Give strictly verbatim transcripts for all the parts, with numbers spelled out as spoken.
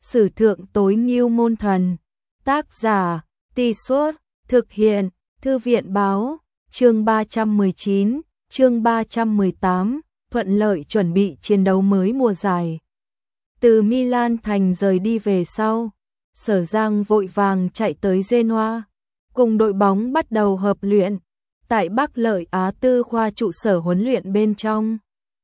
Sử thượng tối ngưu môn thần. Tác giả, Tì Suốt, thực hiện, Thư viện báo, chương ba trăm mười chín, chương ba trăm mười tám, thuận lợi chuẩn bị chiến đấu mới mùa giải. Từ Milan thành rời đi về sau, Sở Giang vội vàng chạy tới Genoa, cùng đội bóng bắt đầu hợp luyện, tại Bắc Lợi Á Tư khoa trụ sở huấn luyện bên trong.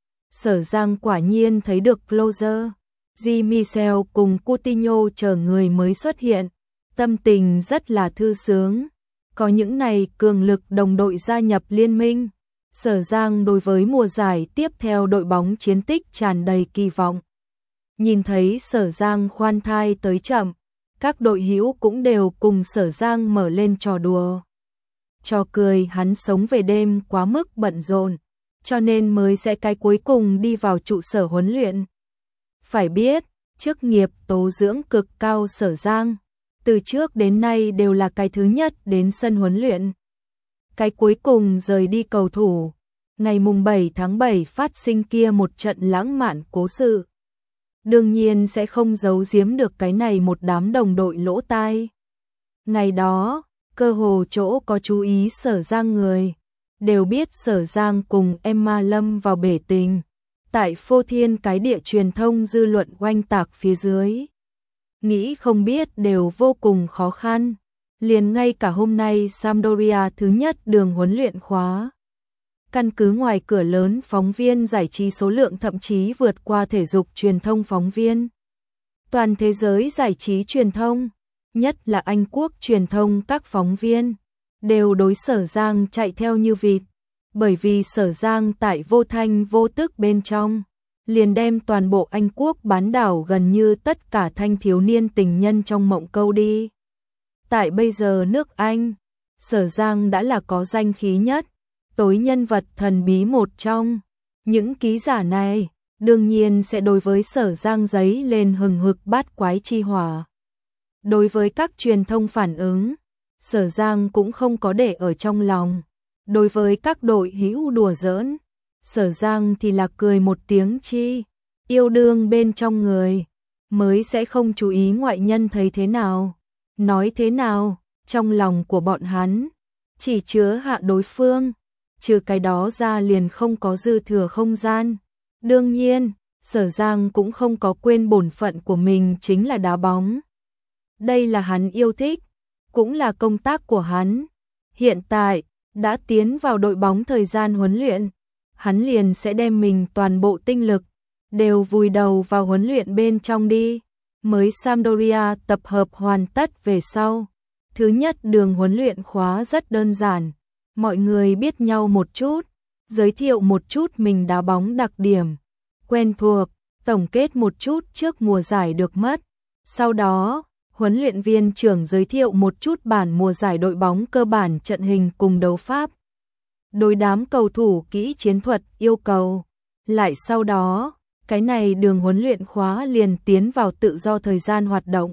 Sở Giang quả nhiên thấy được Closer, Di Michel cùng Coutinho chờ người mới xuất hiện, tâm tình rất là thư sướng. Có những này cường lực đồng đội gia nhập liên minh, Sở Giang đối với mùa giải tiếp theo đội bóng chiến tích tràn đầy kỳ vọng. Nhìn thấy Sở Giang khoan thai tới chậm, các đội hữu cũng đều cùng Sở Giang mở lên trò đùa. Trò cười hắn sống về đêm quá mức bận rộn, cho nên mới sẽ cái cuối cùng đi vào trụ sở huấn luyện. Phải biết, chức nghiệp tố dưỡng cực cao Sở Giang, từ trước đến nay đều là cái thứ nhất đến sân huấn luyện. Cái cuối cùng rời đi cầu thủ, ngày mùng bảy tháng bảy phát sinh kia một trận lãng mạn cố sự. Đương nhiên sẽ không giấu giếm được cái này một đám đồng đội lỗ tai. Ngày đó, cơ hồ chỗ có chú ý Sở Giang người, đều biết Sở Giang cùng Emma lâm vào bể tình. Tại phô thiên cái địa truyền thông dư luận oanh tạc phía dưới. Nghĩ không biết đều vô cùng khó khăn. Liền ngay cả hôm nay Sampdoria thứ nhất đường huấn luyện khóa. Căn cứ ngoài cửa lớn phóng viên giải trí số lượng thậm chí vượt qua thể dục truyền thông phóng viên. Toàn thế giới giải trí truyền thông, nhất là Anh quốc truyền thông các phóng viên, đều đối Sở Giang chạy theo như vịt. Bởi vì Sở Giang tại vô thanh vô tức bên trong, liền đem toàn bộ Anh quốc bán đảo gần như tất cả thanh thiếu niên tình nhân trong mộng câu đi. Tại bây giờ nước Anh, Sở Giang đã là có danh khí nhất, tối nhân vật thần bí một trong. Những ký giả này, đương nhiên sẽ đối với Sở Giang giấy lên hừng hực bát quái chi hỏa. Đối với các truyền thông phản ứng, Sở Giang cũng không có để ở trong lòng. Đối với các đội hữu đùa giỡn, Sở Giang thì là cười một tiếng chi, yêu đương bên trong người, mới sẽ không chú ý ngoại nhân thấy thế nào, nói thế nào, trong lòng của bọn hắn, chỉ chứa hạ đối phương, trừ cái đó ra liền không có dư thừa không gian. Đương nhiên, Sở Giang cũng không có quên bổn phận của mình chính là đá bóng. Đây là hắn yêu thích, cũng là công tác của hắn. Hiện tại, đã tiến vào đội bóng thời gian huấn luyện, hắn liền sẽ đem mình toàn bộ tinh lực, đều vùi đầu vào huấn luyện bên trong đi. Mới Sampdoria tập hợp hoàn tất về sau. Thứ nhất đường huấn luyện khóa rất đơn giản, mọi người biết nhau một chút, giới thiệu một chút mình đá bóng đặc điểm, quen thuộc, tổng kết một chút trước mùa giải được mất. Sau đó, huấn luyện viên trưởng giới thiệu một chút bản mùa giải đội bóng cơ bản trận hình cùng đấu pháp. Đối đám cầu thủ kỹ chiến thuật yêu cầu. Lại sau đó, cái này đường huấn luyện khóa liền tiến vào tự do thời gian hoạt động.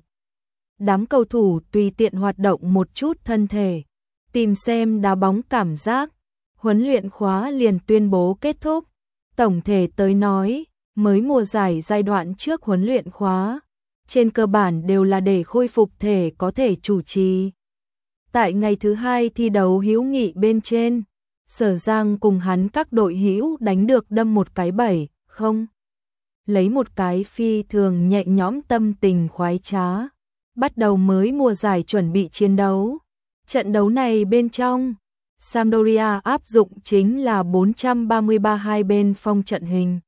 Đám cầu thủ tùy tiện hoạt động một chút thân thể, tìm xem đá bóng cảm giác. Huấn luyện khóa liền tuyên bố kết thúc. Tổng thể tới nói, mới mùa giải giai đoạn trước huấn luyện khóa, trên cơ bản đều là để khôi phục thể có thể chủ trì. Tại ngày thứ hai thi đấu hữu nghị bên trên, Sở Giang cùng hắn các đội hữu đánh được đâm một cái bảy không. Lấy một cái phi thường nhẹ nhõm tâm tình khoái trá, bắt đầu mới mùa giải chuẩn bị chiến đấu. Trận đấu này bên trong, Sampdoria áp dụng chính là bốn ba ba hai bên phong trận hình.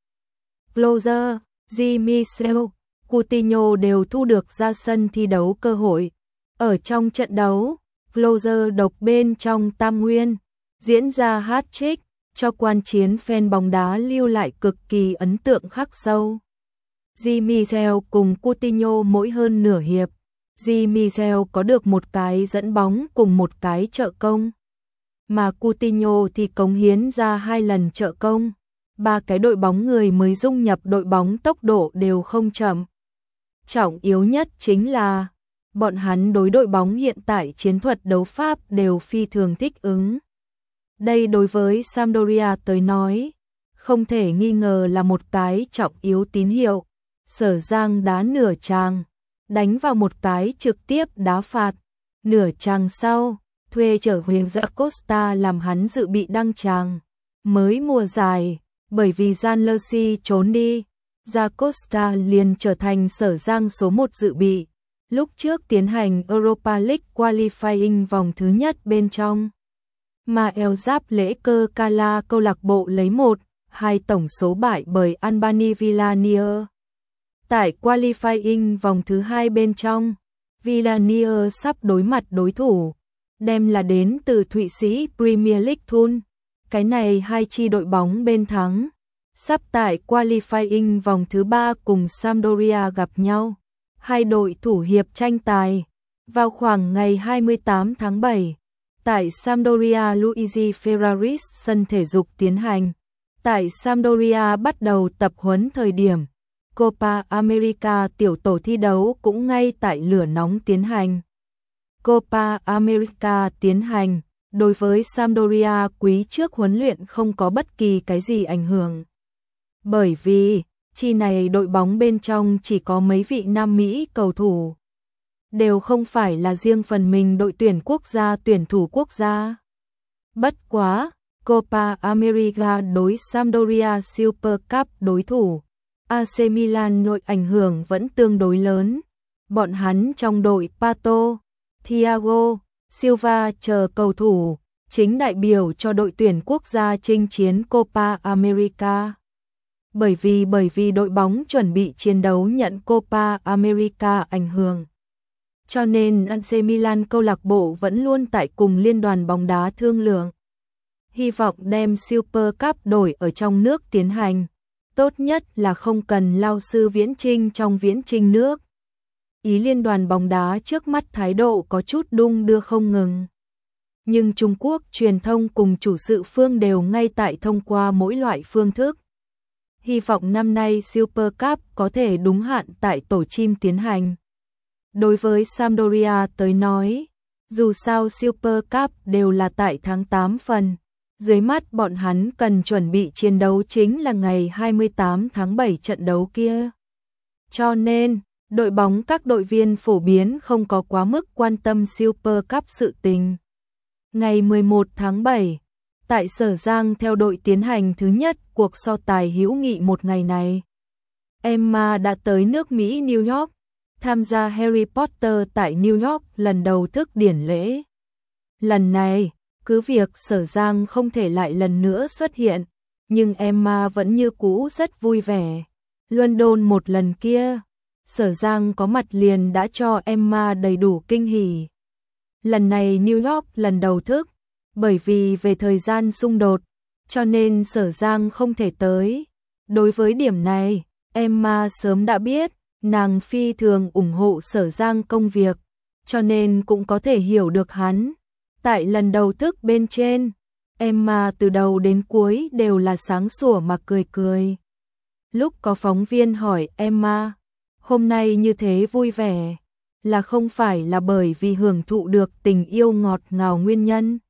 Closer, Di Michel, Coutinho đều thu được ra sân thi đấu cơ hội. Ở trong trận đấu, Closer độc bên trong tam nguyên, diễn ra hat-trick, cho quan chiến fan bóng đá lưu lại cực kỳ ấn tượng khắc sâu. Di Michel cùng Coutinho mỗi hơn nửa hiệp, Di Michel có được một cái dẫn bóng cùng một cái trợ công, mà Coutinho thì cống hiến ra hai lần trợ công. Ba cái đội bóng người mới dung nhập đội bóng tốc độ đều không chậm. Trọng yếu nhất chính là, bọn hắn đối đội bóng hiện tại chiến thuật đấu pháp đều phi thường thích ứng. Đây đối với Sampdoria tới nói, không thể nghi ngờ là một cái trọng yếu tín hiệu. Sở Giang đá nửa tràng, đánh vào một cái trực tiếp đá phạt. Nửa chàng sau, thuê trở về Costa làm hắn dự bị đăng tràng. Mới mùa giải, bởi vì Jan Lersi trốn đi, Da Costa liền trở thành Sở Giang số một dự bị. Lúc trước tiến hành Europa League qualifying vòng thứ nhất bên trong. Mà El Giáp lễ cơ Cala câu lạc bộ lấy một, hai tổng số bại bởi Albany Villanier. Tại qualifying vòng thứ hai bên trong, Villanier sắp đối mặt đối thủ, đem là đến từ Thụy Sĩ Premier League Thun. Cái này hai chi đội bóng bên thắng, sắp tại qualifying vòng thứ ba cùng Sampdoria gặp nhau. Hai đội thủ hiệp tranh tài vào khoảng ngày hai mươi tám tháng bảy tại Sampdoria Luigi Ferraris sân thể dục tiến hành. Tại Sampdoria bắt đầu tập huấn thời điểm, Copa America tiểu tổ thi đấu cũng ngay tại lửa nóng tiến hành. Copa America tiến hành, đối với Sampdoria quý trước huấn luyện không có bất kỳ cái gì ảnh hưởng. Bởi vì, chi này đội bóng bên trong chỉ có mấy vị Nam Mỹ cầu thủ. Đều không phải là riêng phần mình đội tuyển quốc gia tuyển thủ quốc gia. Bất quá, Copa America đối Sampdoria Super Cup đối thủ. a xê Milan nội ảnh hưởng vẫn tương đối lớn. Bọn hắn trong đội Pato, Thiago, Silva chờ cầu thủ, chính đại biểu cho đội tuyển quốc gia chinh chiến Copa America. Bởi vì bởi vì đội bóng chuẩn bị chiến đấu nhận Copa America ảnh hưởng. Cho nên a xê Milan câu lạc bộ vẫn luôn tại cùng liên đoàn bóng đá thương lượng. Hy vọng đem Super Cup đổi ở trong nước tiến hành. Tốt nhất là không cần lao sư viễn trinh trong viễn trinh nước. Ý liên đoàn bóng đá trước mắt thái độ có chút đung đưa không ngừng. Nhưng Trung Quốc truyền thông cùng chủ sự phương đều ngay tại thông qua mỗi loại phương thức. Hy vọng năm nay Super Cup có thể đúng hạn tại tổ chim tiến hành. Đối với Sampdoria tới nói, dù sao Super Cup đều là tại tháng tám phần, dưới mắt bọn hắn cần chuẩn bị chiến đấu chính là ngày hai mươi tám tháng bảy trận đấu kia. Cho nên, đội bóng các đội viên phổ biến không có quá mức quan tâm Super Cup sự tình. Ngày mười một tháng bảy, tại Sở Giang theo đội tiến hành thứ nhất cuộc so tài hữu nghị một ngày này. Emma đã tới nước Mỹ New York, tham gia Harry Potter tại New York lần đầu thức điển lễ. Lần này, cứ việc Sở Giang không thể lại lần nữa xuất hiện, nhưng Emma vẫn như cũ rất vui vẻ. London một lần kia, Sở Giang có mặt liền đã cho Emma đầy đủ kinh hỉ. Lần này New York lần đầu thức, bởi vì về thời gian xung đột, cho nên Sở Giang không thể tới. Đối với điểm này, Emma sớm đã biết, nàng phi thường ủng hộ Sở Giang công việc, cho nên cũng có thể hiểu được hắn. Tại lần đầu thức bên trên, Emma từ đầu đến cuối đều là sáng sủa mà cười cười. Lúc có phóng viên hỏi Emma, hôm nay như thế vui vẻ, là không phải là bởi vì hưởng thụ được tình yêu ngọt ngào nguyên nhân.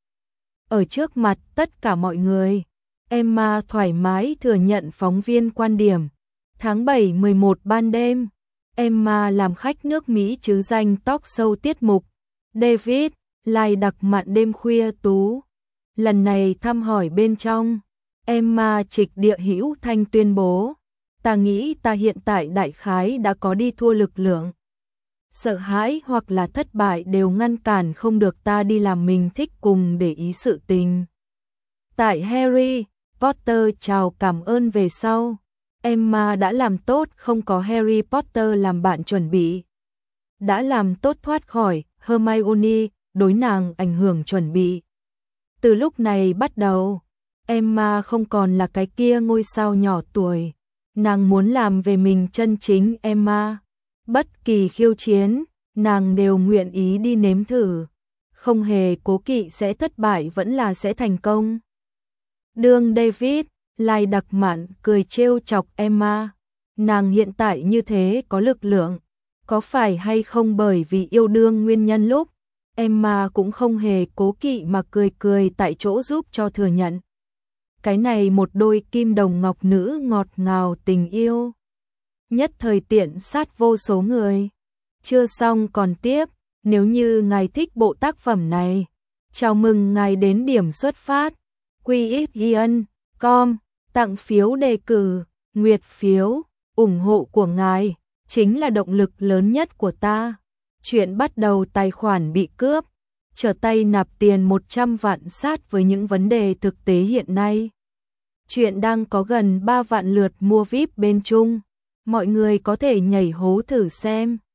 Ở trước mặt tất cả mọi người, Emma thoải mái thừa nhận phóng viên quan điểm. Tháng bảy mười một ban đêm, Emma làm khách nước Mỹ chứ danh talk show tiết mục David lại đặc mạn đêm khuya tú. Lần này thăm hỏi bên trong, Emma trịch địa hữu thanh tuyên bố, ta nghĩ ta hiện tại đại khái đã có đi thua lực lượng. Sợ hãi hoặc là thất bại đều ngăn cản không được ta đi làm mình thích cùng để ý sự tình. Tại Harry Potter chào cảm ơn về sau, Emma đã làm tốt không có Harry Potter làm bạn chuẩn bị. Đã làm tốt thoát khỏi Hermione đối nàng ảnh hưởng chuẩn bị. Từ lúc này bắt đầu, Emma không còn là cái kia ngôi sao nhỏ tuổi. Nàng muốn làm về mình chân chính Emma. Bất kỳ khiêu chiến, nàng đều nguyện ý đi nếm thử. Không hề cố kỵ sẽ thất bại vẫn là sẽ thành công. Đương David lại đặc mạn cười trêu chọc Emma. Nàng hiện tại như thế có lực lượng. Có phải hay không bởi vì yêu đương nguyên nhân lúc Emma cũng không hề cố kỵ mà cười cười tại chỗ giúp cho thừa nhận. Cái này một đôi kim đồng ngọc nữ ngọt ngào tình yêu. Nhất thời tiện sát vô số người. Chưa xong còn tiếp, nếu như ngài thích bộ tác phẩm này, chào mừng ngài đến điểm xuất phát quy ích ion chấm com, tặng phiếu đề cử, nguyệt phiếu, ủng hộ của ngài chính là động lực lớn nhất của ta. Chuyện bắt đầu tài khoản bị cướp, trở tay nạp tiền một trăm vạn sát với những vấn đề thực tế hiện nay. Chuyện đang có gần ba vạn lượt mua vi ai pi bên Trung, mọi người có thể nhảy hố thử xem.